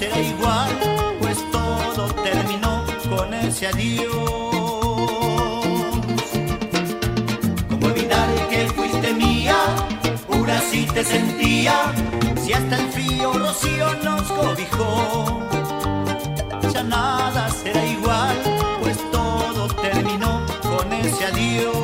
será igual, pues todo terminó con ese adiós. ¿Cómo olvidar que fuiste mía? Pura si te sentía, si hasta el frío rocío nos cobijó. Ya nada será igual, pues todo terminó con ese adiós.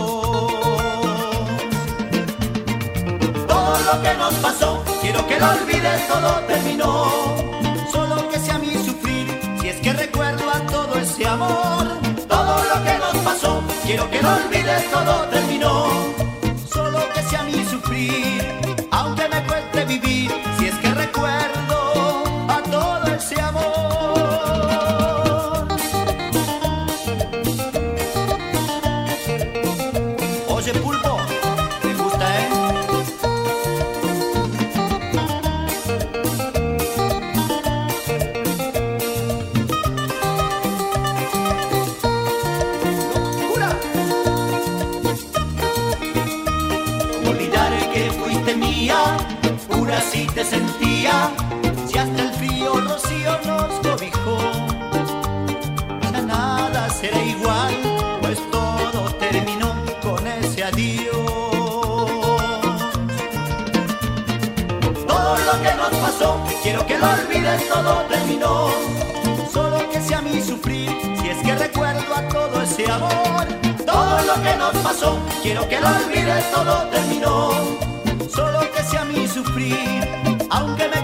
Todo lo que nos pasó, quiero que lo olvides, todo terminó. Solo que sea mi sufrir, si es que recuerdo a todo ese amor. Todo lo que nos pasó, quiero que lo olvides, todo terminó. Solo que sea mi sufrir, aunque me cueste vivir, si es que recuerdo a todo ese amor. Oye, Pulpo, ¿te gusta, ¡Locura! Olvidar que fuiste mía, pura si te sentía, si hasta el frío rocío nos cobijó. Ya nada será igual, pues todo terminó con ese adiós. Todo lo que nos pasó, quiero que lo olvides, todo terminó. Solo que sea mi sufrir, si es que recuerdo a todo ese amor. Todo lo que nos pasó, quiero que lo olvides, todo terminó. Solo que sea mi sufrir, aunque me